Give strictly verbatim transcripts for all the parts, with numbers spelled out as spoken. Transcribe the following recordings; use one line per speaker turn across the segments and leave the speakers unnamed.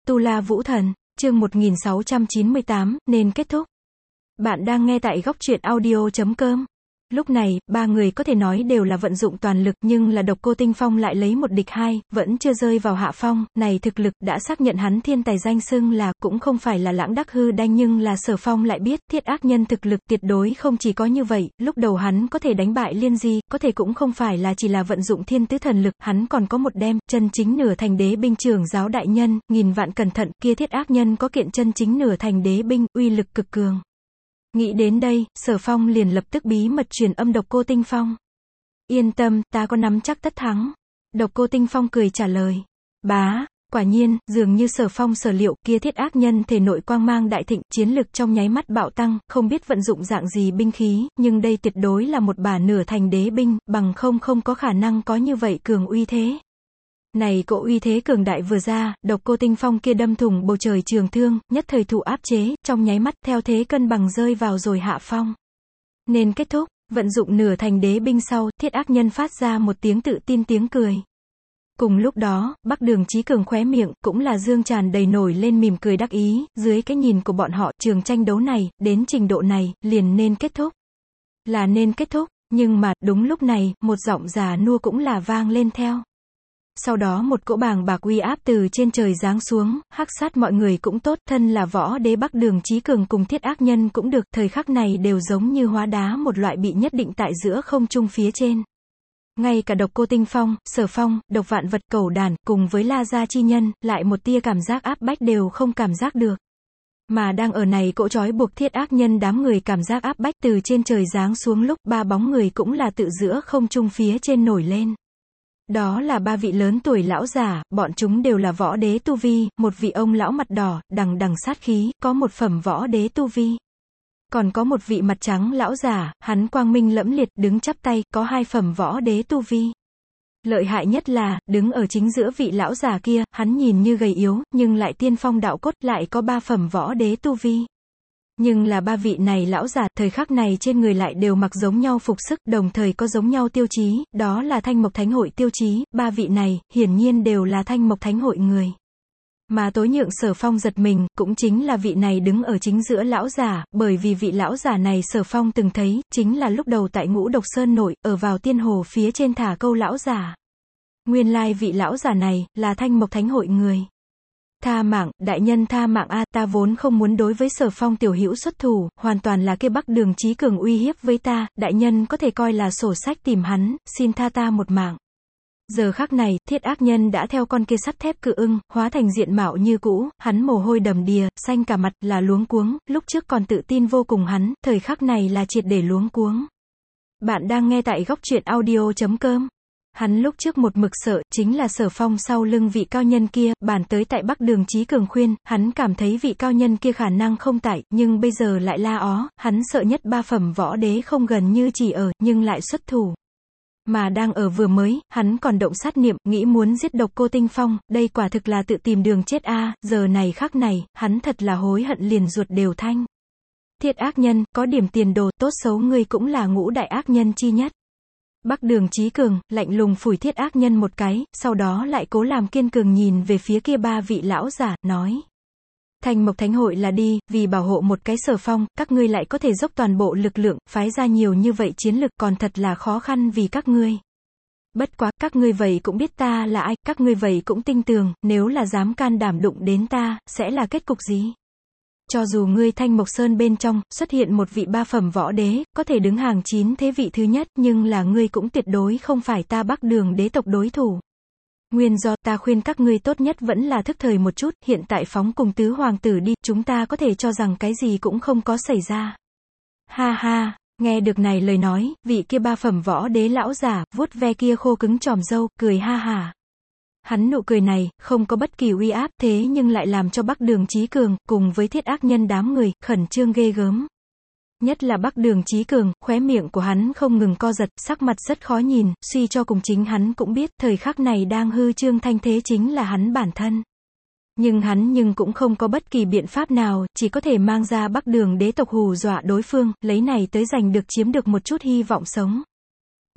Tu La Vũ Thần, chương một nghìn sáu trăm chín mươi tám, nên kết thúc. Bạn đang nghe tại góc truyện audio chấm com. Lúc này, ba người có thể nói đều là vận dụng toàn lực, nhưng là Độc Cô Tinh Phong lại lấy một địch hai, vẫn chưa rơi vào hạ phong, này thực lực đã xác nhận hắn thiên tài danh xưng là, cũng không phải là lãng đắc hư đanh, nhưng là Sở Phong lại biết, Thiết Ác Nhân thực lực tuyệt đối không chỉ có như vậy, lúc đầu hắn có thể đánh bại Liên Di, có thể cũng không phải là chỉ là vận dụng thiên tứ thần lực, hắn còn có một đem, chân chính nửa thành đế binh trưởng giáo đại nhân, nghìn vạn cẩn thận, kia Thiết Ác Nhân có kiện chân chính nửa thành đế binh, uy lực cực cường. Nghĩ đến đây, Sở Phong liền lập tức bí mật truyền âm Độc Cô Tinh Phong. Yên tâm, ta có nắm chắc tất thắng. Độc Cô Tinh Phong cười trả lời. Bá, quả nhiên, dường như Sở Phong sở liệu, kia Thiết Ác Nhân thể nội quang mang đại thịnh, chiến lực trong nháy mắt bạo tăng, không biết vận dụng dạng gì binh khí, nhưng đây tuyệt đối là một bả nửa thành đế binh, bằng không không có khả năng có như vậy cường uy thế. Này cỗ uy thế cường đại vừa ra, Độc Cô Tinh Phong kia đâm thủng bầu trời trường thương, nhất thời thụ áp chế, trong nháy mắt, theo thế cân bằng rơi vào rồi hạ phong. Nên kết thúc, vận dụng nửa thành đế binh sau, Thiết Ác Nhân phát ra một tiếng tự tin tiếng cười. Cùng lúc đó, Bắc Đường Chí Cường khóe miệng, cũng là dương tràn đầy nổi lên mỉm cười đắc ý, dưới cái nhìn của bọn họ, trường tranh đấu này, đến trình độ này, liền nên kết thúc. Là nên kết thúc, nhưng mà, đúng lúc này, một giọng già nua cũng là vang lên theo. Sau đó một cỗ bàng bạc uy áp từ trên trời giáng xuống, hắc sát mọi người cũng tốt, thân là võ đế Bắc Đường Chí Cường cùng Thiết Ác Nhân cũng được, thời khắc này đều giống như hóa đá một loại bị nhất định tại giữa không trung phía trên. Ngay cả Độc Cô Tinh Phong, Sở Phong, Độc Vạn Vật Cẩu Đàn, cùng với La Gia chi nhân, lại một tia cảm giác áp bách đều không cảm giác được. Mà đang ở này cỗ trói buộc Thiết Ác Nhân đám người cảm giác áp bách từ trên trời giáng xuống lúc, ba bóng người cũng là tự giữa không trung phía trên nổi lên. Đó là ba vị lớn tuổi lão giả, bọn chúng đều là võ đế tu vi, một vị ông lão mặt đỏ, đằng đằng sát khí, có một phẩm võ đế tu vi. Còn có một vị mặt trắng lão giả, hắn quang minh lẫm liệt, đứng chắp tay, có hai phẩm võ đế tu vi. Lợi hại nhất là, đứng ở chính giữa vị lão giả kia, hắn nhìn như gầy yếu, nhưng lại tiên phong đạo cốt, lại có ba phẩm võ đế tu vi. Nhưng là ba vị này lão giả, thời khắc này trên người lại đều mặc giống nhau phục sức, đồng thời có giống nhau tiêu chí, đó là Thanh Mộc Thánh Hội tiêu chí, ba vị này, hiển nhiên đều là Thanh Mộc Thánh Hội người. Mà tối nhượng Sở Phong giật mình, cũng chính là vị này đứng ở chính giữa lão giả, bởi vì vị lão giả này Sở Phong từng thấy, chính là lúc đầu tại Ngũ Độc Sơn nội, ở vào tiên hồ phía trên thả câu lão giả. Nguyên lai vị lão giả này, là Thanh Mộc Thánh Hội người. Tha mạng, đại nhân tha mạng a, ta vốn không muốn đối với Sở Phong tiểu hữu xuất thủ, hoàn toàn là kia Bắc Đường Chí Cường uy hiếp với ta, đại nhân có thể coi là sổ sách tìm hắn, xin tha ta một mạng. Giờ khắc này, Thiết Ác Nhân đã theo con kia sắt thép cự ưng, hóa thành diện mạo như cũ, hắn mồ hôi đầm đìa, xanh cả mặt, là luống cuống, lúc trước còn tự tin vô cùng hắn, thời khắc này là triệt để luống cuống. Bạn đang nghe tại góc truyện audio chấm com. Hắn lúc trước một mực sợ, chính là Sở Phong sau lưng vị cao nhân kia, bản tới tại Bắc Đường Chí Cường khuyên, hắn cảm thấy vị cao nhân kia khả năng không tại, nhưng bây giờ lại la ó, hắn sợ nhất ba phẩm võ đế không gần như chỉ ở, nhưng lại xuất thủ. Mà đang ở vừa mới, hắn còn động sát niệm, nghĩ muốn giết Độc Cô Tinh Phong, đây quả thực là tự tìm đường chết a, giờ này khắc này, hắn thật là hối hận liền ruột đều thanh. Thiết Ác Nhân, có điểm tiền đồ, tốt xấu ngươi cũng là ngũ đại ác nhân chi nhất. Bắc Đường Chí Cường, lạnh lùng phủi Thiết Ác Nhân một cái, sau đó lại cố làm kiên cường nhìn về phía kia ba vị lão giả, nói. Thanh Mộc Thánh Hội là đi, vì bảo hộ một cái Sở Phong, các ngươi lại có thể dốc toàn bộ lực lượng, phái ra nhiều như vậy chiến lực, còn thật là khó khăn vì các ngươi. Bất quá, các ngươi vậy cũng biết ta là ai, các ngươi vậy cũng tin tưởng, nếu là dám can đảm đụng đến ta, sẽ là kết cục gì? Cho dù ngươi Thanh Mộc Sơn bên trong, xuất hiện một vị ba phẩm võ đế, có thể đứng hàng chín thế vị thứ nhất, nhưng là ngươi cũng tuyệt đối không phải ta Bắc Đường đế tộc đối thủ. Nguyên do, ta khuyên các ngươi tốt nhất vẫn là thức thời một chút, hiện tại phóng cùng tứ hoàng tử đi, chúng ta có thể cho rằng cái gì cũng không có xảy ra. Ha ha, nghe được này lời nói, vị kia ba phẩm võ đế lão giả, vuốt ve kia khô cứng tròm râu, cười ha ha. Hắn nụ cười này, không có bất kỳ uy áp, thế nhưng lại làm cho Bắc Đường Chí Cường, cùng với Thiết Ác Nhân đám người, khẩn trương ghê gớm. Nhất là Bắc Đường Chí Cường, khóe miệng của hắn không ngừng co giật, sắc mặt rất khó nhìn, suy cho cùng chính hắn cũng biết, thời khắc này đang hư trương thanh thế chính là hắn bản thân. Nhưng hắn nhưng cũng không có bất kỳ biện pháp nào, chỉ có thể mang ra Bắc Đường đế tộc hù dọa đối phương, lấy này tới giành được chiếm được một chút hy vọng sống.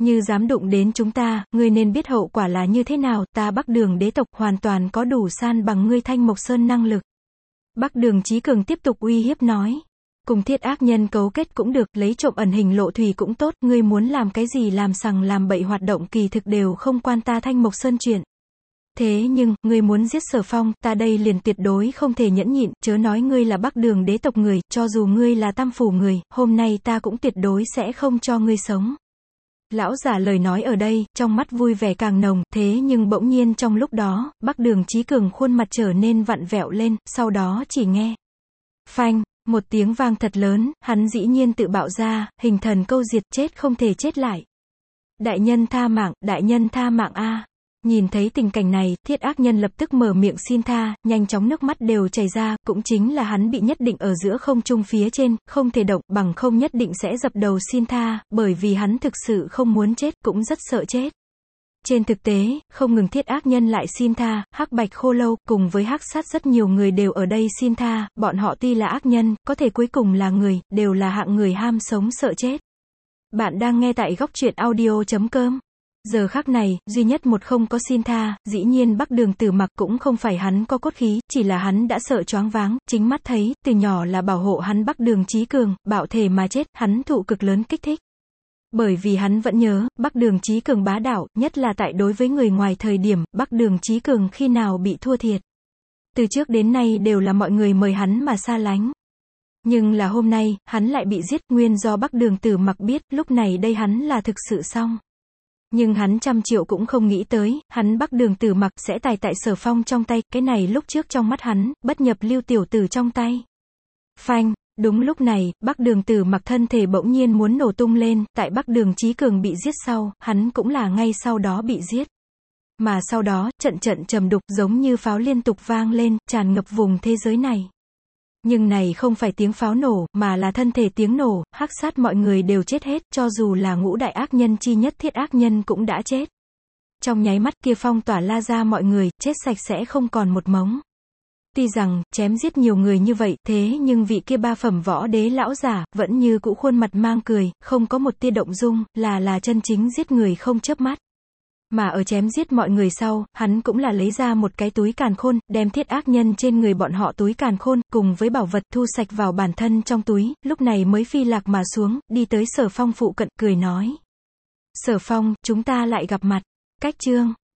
Như dám đụng đến chúng ta, ngươi nên biết hậu quả là như thế nào, ta Bắc Đường đế tộc hoàn toàn có đủ san bằng ngươi Thanh Mộc Sơn năng lực. Bắc Đường Chí Cường tiếp tục uy hiếp nói. Cùng thiết ác nhân cấu kết cũng được, lấy trộm ẩn hình lộ thủy cũng tốt, ngươi muốn làm cái gì làm sằng làm bậy hoạt động kỳ thực đều không quan ta Thanh Mộc Sơn chuyện. Thế nhưng, ngươi muốn giết Sở Phong, ta đây liền tuyệt đối không thể nhẫn nhịn, chớ nói ngươi là Bắc Đường đế tộc người, cho dù ngươi là Tam phủ người, hôm nay ta cũng tuyệt đối sẽ không cho ngươi sống. Lão giả lời nói ở đây, trong mắt vui vẻ càng nồng, thế nhưng bỗng nhiên trong lúc đó, Bắc Đường Chí Cường khuôn mặt trở nên vặn vẹo lên, sau đó chỉ nghe. Phanh, một tiếng vang thật lớn, hắn dĩ nhiên tự bạo ra, hình thần câu diệt, chết không thể chết lại. Đại nhân tha mạng, đại nhân tha mạng a. Nhìn thấy tình cảnh này, thiết ác nhân lập tức mở miệng xin tha, nhanh chóng nước mắt đều chảy ra, cũng chính là hắn bị nhất định ở giữa không trung phía trên, không thể động, bằng không nhất định sẽ dập đầu xin tha, bởi vì hắn thực sự không muốn chết, cũng rất sợ chết. Trên thực tế, không ngừng thiết ác nhân lại xin tha, Hắc Bạch Khô Lâu, cùng với Hắc Sát rất nhiều người đều ở đây xin tha, bọn họ tuy là ác nhân, có thể cuối cùng là người, đều là hạng người ham sống sợ chết. Bạn đang nghe tại góc truyện audio chấm com. Giờ khắc này, duy nhất một không có xin tha, dĩ nhiên Bắc Đường Tử Mặc cũng không phải hắn có cốt khí, chỉ là hắn đã sợ choáng váng, chính mắt thấy, từ nhỏ là bảo hộ hắn Bắc Đường Chí Cường, bạo thể mà chết, hắn thụ cực lớn kích thích. Bởi vì hắn vẫn nhớ, Bắc Đường Chí Cường bá đạo, nhất là tại đối với người ngoài thời điểm, Bắc Đường Chí Cường khi nào bị thua thiệt. Từ trước đến nay đều là mọi người mời hắn mà xa lánh. Nhưng là hôm nay, hắn lại bị giết, nguyên do Bắc Đường Tử Mặc biết, lúc này đây hắn là thực sự xong. Nhưng hắn trăm triệu cũng không nghĩ tới, hắn Bắc Đường Tử Mặc sẽ tài tại Sở Phong trong tay, cái này lúc trước trong mắt hắn, bất nhập lưu tiểu tử trong tay. Phanh, đúng lúc này, Bắc Đường Tử Mặc thân thể bỗng nhiên muốn nổ tung lên, tại Bắc Đường Chí Cường bị giết sau, hắn cũng là ngay sau đó bị giết. Mà sau đó, trận trận trầm đục giống như pháo liên tục vang lên, tràn ngập vùng thế giới này. Nhưng này không phải tiếng pháo nổ, mà là thân thể tiếng nổ, Hắc Sát mọi người đều chết hết, cho dù là ngũ đại ác nhân chi nhất thiết ác nhân cũng đã chết. Trong nháy mắt kia phong tỏa la ra mọi người, chết sạch sẽ không còn một mống. Tuy rằng, chém giết nhiều người như vậy, thế nhưng vị kia ba phẩm võ đế lão giả, vẫn như cũ khuôn mặt mang cười, không có một tia động dung, là là chân chính giết người không chớp mắt. Mà ở chém giết mọi người sau, hắn cũng là lấy ra một cái túi càn khôn, đem thiết ác nhân trên người bọn họ túi càn khôn, cùng với bảo vật thu sạch vào bản thân trong túi, lúc này mới phi lạc mà xuống, đi tới Sở Phong phụ cận, cười nói. Sở Phong, chúng ta lại gặp mặt. Cách chương